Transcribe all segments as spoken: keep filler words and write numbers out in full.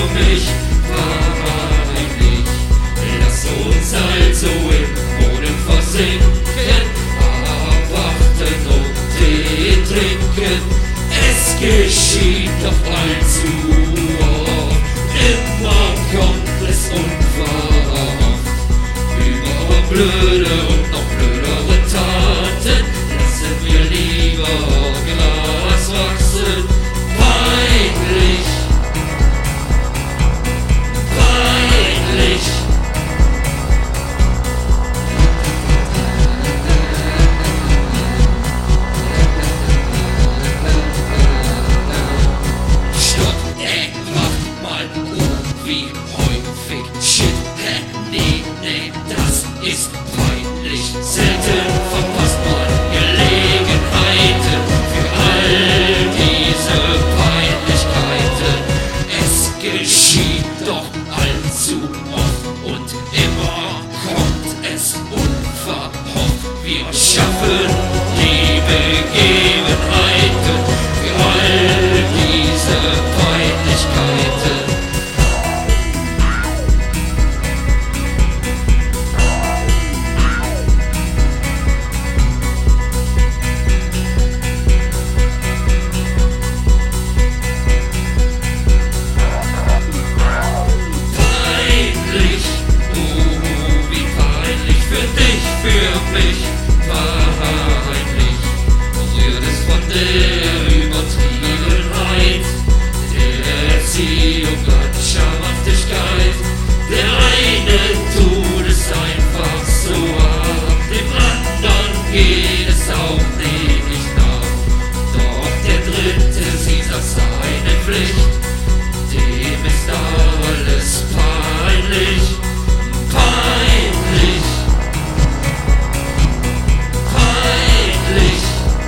mich peinlich. Lass uns also im Boden versinken, erwachen und Tee trinken. Es geschieht doch allzu oft, immer kommt es unverhofft. Über blöde und noch blödere Taten lassen wir lieber Gras wachsen. Peinlich, peinlich. Stopp, ey, mach mal, oh, wie häufig. Shit, hä, nee, nee, das ist peinlich. Selten verpasst man Gelegenheiten für all diese Peinlichkeiten. Es geschieht doch allzu oft und immer kommt es unverhofft. Wir schaffen die Begebenheiten für all diese Peinlichkeiten. Peinlich, oh, wie peinlich für dich, für mich, peinlich. Rührt es von der Übertriebenheit, der Erziehung an Schamhaftigkeit. Der eine tut es einfach so ab, dem anderen geht es auch nicht nach. Doch der dritte sieht das seine Pflicht, dem ist alles peinlich, peinlich, peinlich.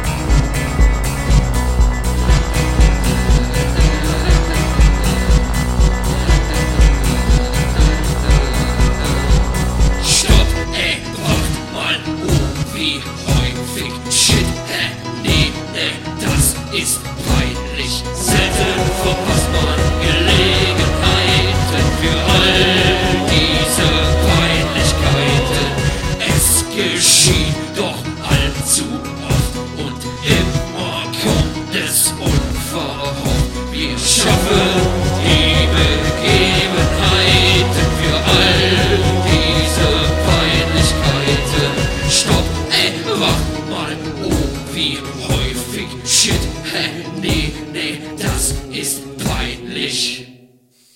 Stopp, ey, wacht mal, oh, wie häufig. Shit, hä, nee, nee, das ist peinlich. Selten verpasst man Gelegenheiten für all diese Peinlichkeiten. Es geschieht doch allzu oft und immer kommt es unverhofft. Wir schaffen die Begebenheiten für all diese Peinlichkeiten. Stopp, ey, wach mal, oh, wie häufig. Shit, hä, nee, nee, das ist peinlich.